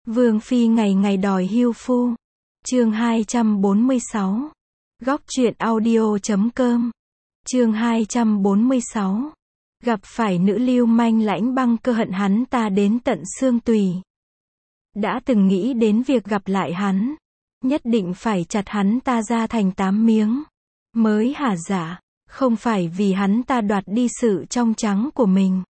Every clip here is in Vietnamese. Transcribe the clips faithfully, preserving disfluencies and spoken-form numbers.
Vương phi ngày ngày đòi hưu phu. Chương hai trăm bốn mươi sáu. Góc truyện audio chấm com. Chương hai trăm bốn mươi sáu. Gặp phải nữ lưu manh Lãnh Băng Cơ hận hắn ta đến tận xương tùy. Đã từng nghĩ đến việc gặp lại hắn, nhất định phải chặt hắn ta ra thành tám miếng mới hả dạ, không phải vì hắn ta đoạt đi sự trong trắng của mình.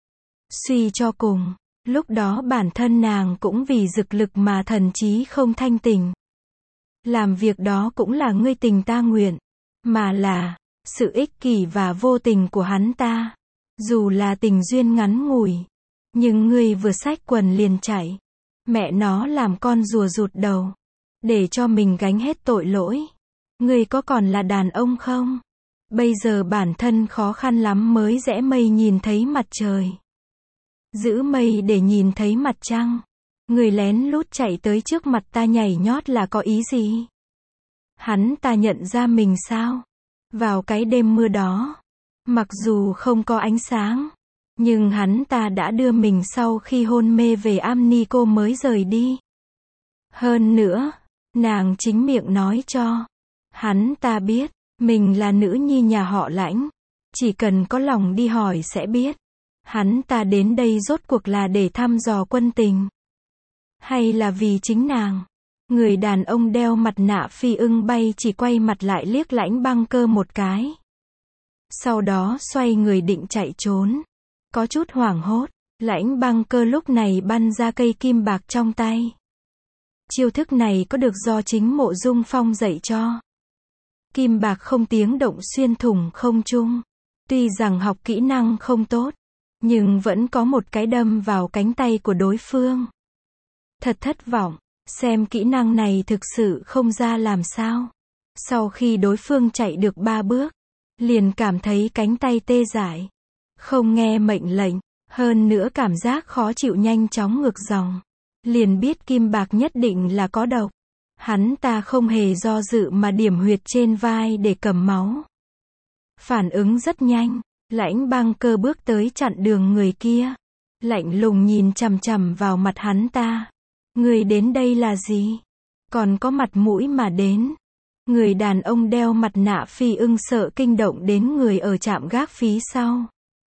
Suy cho cùng, lúc đó bản thân nàng cũng vì dực lực mà thần trí không thanh tỉnh. Làm việc đó cũng là ngươi tình ta nguyện, mà là sự ích kỷ và vô tình của hắn ta. Dù là tình duyên ngắn ngủi, nhưng ngươi vừa xách quần liền chạy. Mẹ nó làm con rùa rụt đầu, để cho mình gánh hết tội lỗi. Ngươi có còn là đàn ông không? Bây giờ bản thân khó khăn lắm mới rẽ mây nhìn thấy mặt trời. Giữ mây để nhìn thấy mặt trăng. Người lén lút chạy tới trước mặt ta nhảy nhót là có ý gì? Hắn ta nhận ra mình sao? Vào cái đêm mưa đó, mặc dù không có ánh sáng, nhưng hắn ta đã đưa mình sau khi hôn mê về Amnico mới rời đi. Hơn nữa, nàng chính miệng nói cho hắn ta biết, mình là nữ nhi nhà họ Lãnh. Chỉ cần có lòng đi hỏi sẽ biết. Hắn ta đến đây rốt cuộc là để thăm dò quân tình, hay là vì chính nàng? Người đàn ông đeo mặt nạ phi ưng bay chỉ quay mặt lại liếc Lãnh Băng Cơ một cái. Sau đó xoay người định chạy trốn. Có chút hoảng hốt, Lãnh Băng Cơ lúc này bắn ra cây kim bạc trong tay. Chiêu thức này có được do chính Mộ Dung Phong dạy cho. Kim bạc không tiếng động xuyên thủng không trung. Tuy rằng học kỹ năng không tốt, nhưng vẫn có một cái đâm vào cánh tay của đối phương. Thật thất vọng, xem kỹ năng này thực sự không ra làm sao. Sau khi đối phương chạy được ba bước, liền cảm thấy cánh tay tê dại. Không nghe mệnh lệnh, hơn nữa cảm giác khó chịu nhanh chóng ngược dòng. Liền biết kim bạc nhất định là có độc. Hắn ta không hề do dự mà điểm huyệt trên vai để cầm máu. Phản ứng rất nhanh, Lãnh Băng Cơ bước tới chặn đường người kia. Lạnh lùng nhìn chằm chằm vào mặt hắn ta. Người đến đây là gì? Còn có mặt mũi mà đến. Người đàn ông đeo mặt nạ phi ưng sợ kinh động đến người ở trạm gác phía sau.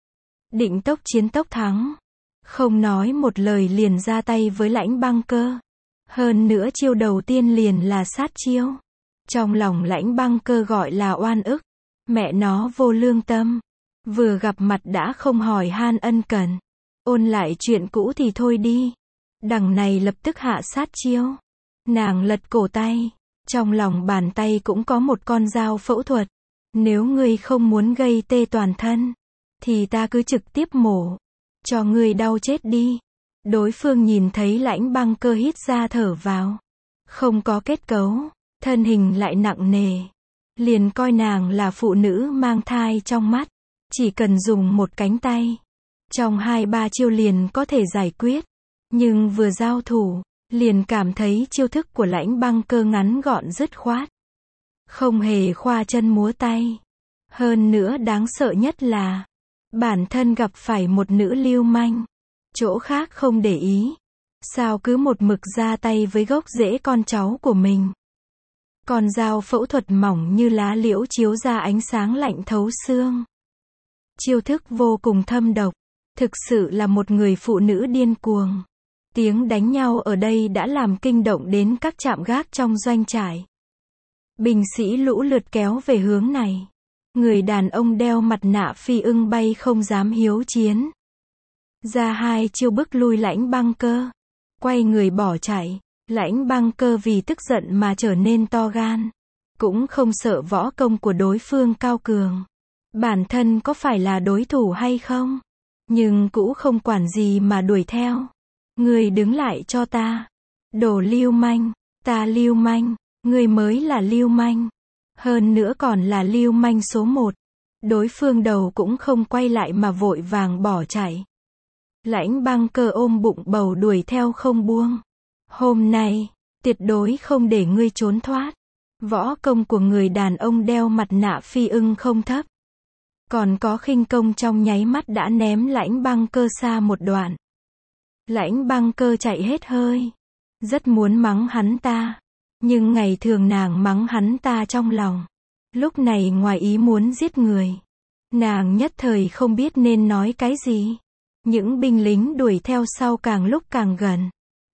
Định tốc chiến tốc thắng. Không nói một lời liền ra tay với Lãnh Băng Cơ. Hơn nữa chiêu đầu tiên liền là sát chiêu. Trong lòng Lãnh Băng Cơ gọi là oan ức. Mẹ nó vô lương tâm. Vừa gặp mặt đã không hỏi han ân cần. Ôn lại chuyện cũ thì thôi đi. Đằng này lập tức hạ sát chiêu. Nàng lật cổ tay. Trong lòng bàn tay cũng có một con dao phẫu thuật. Nếu ngươi không muốn gây tê toàn thân, thì ta cứ trực tiếp mổ. Cho ngươi đau chết đi. Đối phương nhìn thấy Lãnh Băng Cơ hít ra thở vào. Không có kết cấu, thân hình lại nặng nề. Liền coi nàng là phụ nữ mang thai trong mắt. Chỉ cần dùng một cánh tay, trong hai ba chiêu liền có thể giải quyết. Nhưng vừa giao thủ, liền cảm thấy chiêu thức của Lãnh Băng Cơ ngắn gọn dứt khoát. Không hề khoa chân múa tay. Hơn nữa đáng sợ nhất là, bản thân gặp phải một nữ lưu manh. Chỗ khác không để ý. Sao cứ một mực ra tay với gốc rễ con cháu của mình. Con dao phẫu thuật mỏng như lá liễu chiếu ra ánh sáng lạnh thấu xương. Chiêu thức vô cùng thâm độc. Thực sự là một người phụ nữ điên cuồng. Tiếng đánh nhau ở đây đã làm kinh động đến các trạm gác trong doanh trại. Binh sĩ lũ lượt kéo về hướng này. Người đàn ông đeo mặt nạ phi ưng bay không dám hiếu chiến. Ra hai chiêu bức lui Lãnh Băng Cơ. Quay người bỏ chạy. Lãnh Băng Cơ vì tức giận mà trở nên to gan. Cũng không sợ võ công của đối phương cao cường. Bản thân có phải là đối thủ hay không? Nhưng cũng không quản gì mà đuổi theo. Người đứng lại cho ta. Đồ lưu manh. Ta lưu manh. Người mới là lưu manh. Hơn nữa còn là lưu manh số một. Đối phương đầu cũng không quay lại mà vội vàng bỏ chạy. Lãnh Băng Cơ ôm bụng bầu đuổi theo không buông. Hôm nay, tuyệt đối không để ngươi trốn thoát. Võ công của người đàn ông đeo mặt nạ phi ưng không thấp. Còn có khinh công trong nháy mắt đã ném Lãnh Băng Cơ xa một đoạn. Lãnh Băng Cơ chạy hết hơi. Rất muốn mắng hắn ta. Nhưng ngày thường nàng mắng hắn ta trong lòng. Lúc này ngoài ý muốn giết người. Nàng nhất thời không biết nên nói cái gì. Những binh lính đuổi theo sau càng lúc càng gần.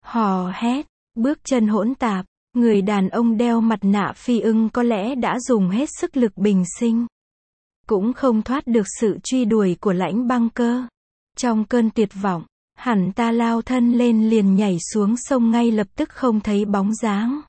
Hò hét, bước chân hỗn tạp. Người đàn ông đeo mặt nạ phi ưng có lẽ đã dùng hết sức lực bình sinh. Cũng không thoát được sự truy đuổi của Lãnh Băng Cơ. Trong cơn tuyệt vọng, hẳn ta lao thân lên liền nhảy xuống sông ngay lập tức không thấy bóng dáng.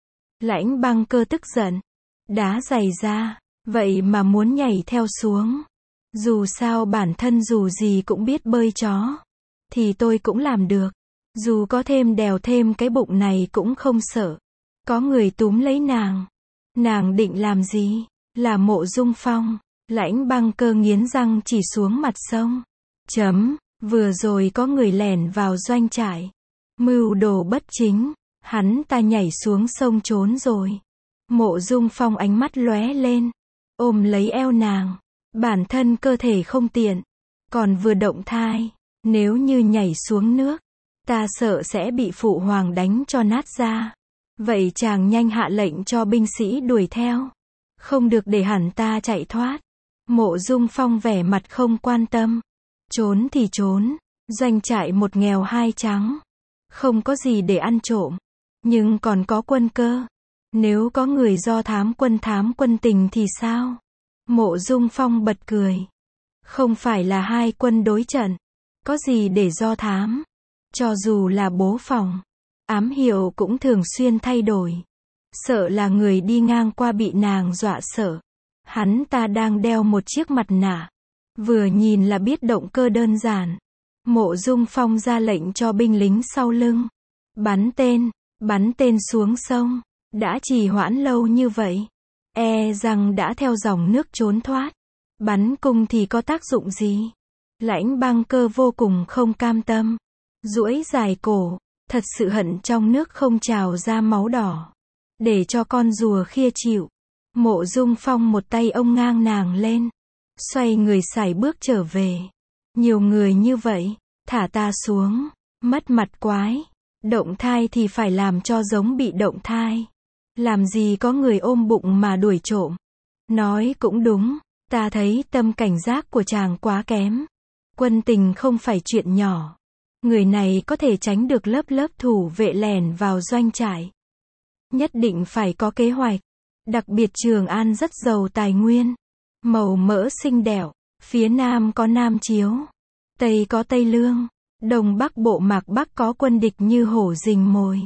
Lãnh Băng Cơ tức giận. Đá giày ra, vậy mà muốn nhảy theo xuống. Dù sao bản thân dù gì cũng biết bơi chó. Thì tôi cũng làm được. Dù có thêm đèo thêm cái bụng này cũng không sợ. Có người túm lấy nàng. Nàng định làm gì? Là Mộ Dung Phong. Lãnh Băng Cơ nghiến răng chỉ xuống mặt sông. Chấm, vừa rồi có người lẻn vào doanh trại. Mưu đồ bất chính. Hắn ta nhảy xuống sông trốn rồi. Mộ Dung Phong ánh mắt lóe lên. Ôm lấy eo nàng. Bản thân cơ thể không tiện. Còn vừa động thai. Nếu như nhảy xuống nước. Ta sợ sẽ bị phụ hoàng đánh cho nát ra. Vậy chàng nhanh hạ lệnh cho binh sĩ đuổi theo. Không được để hẳn ta chạy thoát. Mộ Dung Phong vẻ mặt không quan tâm. Trốn thì trốn. Doanh trại một nghèo hai trắng. Không có gì để ăn trộm. Nhưng còn có quân cơ. Nếu có người do thám quân thám quân tình thì sao? Mộ Dung Phong bật cười. Không phải là hai quân đối trận. Có gì để do thám? Cho dù là bố phòng. Ám hiệu cũng thường xuyên thay đổi. Sợ là người đi ngang qua bị nàng dọa sợ. Hắn ta đang đeo một chiếc mặt nạ. Vừa nhìn là biết động cơ đơn giản. Mộ Dung Phong ra lệnh cho binh lính sau lưng. Bắn tên, bắn tên xuống sông. Đã trì hoãn lâu như vậy. E rằng đã theo dòng nước trốn thoát. Bắn cung thì có tác dụng gì? Lãnh Băng Cơ vô cùng không cam tâm. Duỗi dài cổ. Thật sự hận trong nước không trào ra máu đỏ. Để cho con rùa khia chịu. Mộ Dung Phong một tay ôm ngang nàng lên. Xoay người sải bước trở về. Nhiều người như vậy. Thả ta xuống. Mất mặt quái. Động thai thì phải làm cho giống bị động thai. Làm gì có người ôm bụng mà đuổi trộm. Nói cũng đúng. Ta thấy tâm cảnh giác của chàng quá kém. Quân tình không phải chuyện nhỏ. Người này có thể tránh được lớp lớp thủ vệ lẻn vào doanh trại. Nhất định phải có kế hoạch. Đặc biệt Trường An rất giàu tài nguyên. Màu mỡ xinh đẹp. Phía Nam có Nam Chiếu. Tây có Tây Lương. Đông Bắc Bộ Mạc Bắc có quân địch như hổ rình mồi.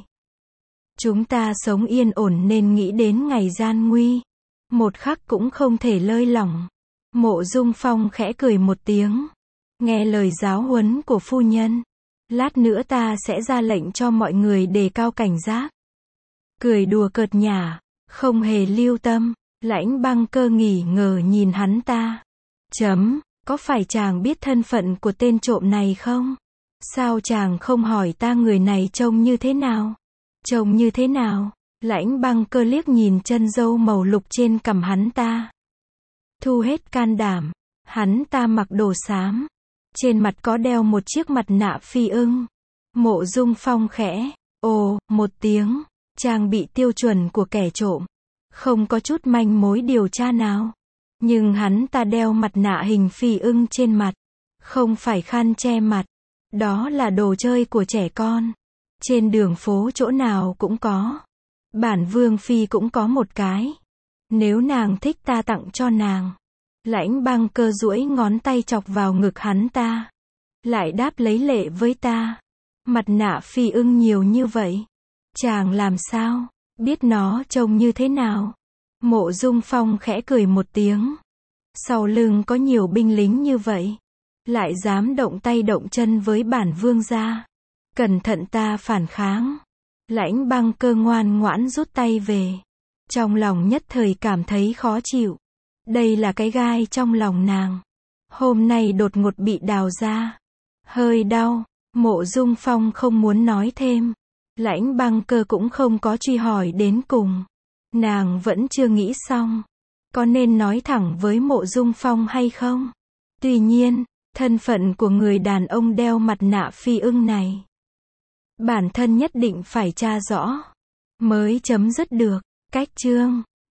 Chúng ta sống yên ổn nên nghĩ đến ngày gian nguy. Một khắc cũng không thể lơi lỏng. Mộ Dung Phong khẽ cười một tiếng. Nghe lời giáo huấn của phu nhân. Lát nữa ta sẽ ra lệnh cho mọi người đề cao cảnh giác. Cười đùa cợt nhả. Không hề lưu tâm. Lãnh Băng Cơ nghỉ ngờ nhìn hắn ta. Chấm, có phải chàng biết thân phận của tên trộm này không? Sao chàng không hỏi ta người này trông như thế nào? Trông như thế nào? Lãnh Băng Cơ liếc nhìn chân râu màu lục trên cằm hắn ta. Thu hết can đảm. Hắn ta mặc đồ xám. Trên mặt có đeo một chiếc mặt nạ phi ưng. Mộ Dung Phong khẽ. Ồ, một tiếng. Trang bị tiêu chuẩn của kẻ trộm. Không có chút manh mối điều tra nào. Nhưng hắn ta đeo mặt nạ hình phi ưng trên mặt. Không phải khăn che mặt. Đó là đồ chơi của trẻ con. Trên đường phố chỗ nào cũng có. Bản Vương Phi cũng có một cái. Nếu nàng thích ta tặng cho nàng. Lãnh Băng Cơ duỗi ngón tay chọc vào ngực hắn ta. Lại đáp lấy lệ với ta. Mặt nạ phi ưng nhiều như vậy. Chàng làm sao? Biết nó trông như thế nào? Mộ Dung Phong khẽ cười một tiếng. Sau lưng có nhiều binh lính như vậy. Lại dám động tay động chân với bản vương gia. Cẩn thận ta phản kháng. Lãnh Băng Cơ ngoan ngoãn rút tay về. Trong lòng nhất thời cảm thấy khó chịu. Đây là cái gai trong lòng nàng. Hôm nay đột ngột bị đào ra. Hơi đau. Mộ Dung Phong không muốn nói thêm. Lãnh Băng Cơ cũng không có truy hỏi đến cùng. Nàng vẫn chưa nghĩ xong. Có nên nói thẳng với Mộ Dung Phong hay không? Tuy nhiên, thân phận của người đàn ông đeo mặt nạ phi ưng này Bản thân nhất định phải tra rõ mới chấm dứt được. Cách chương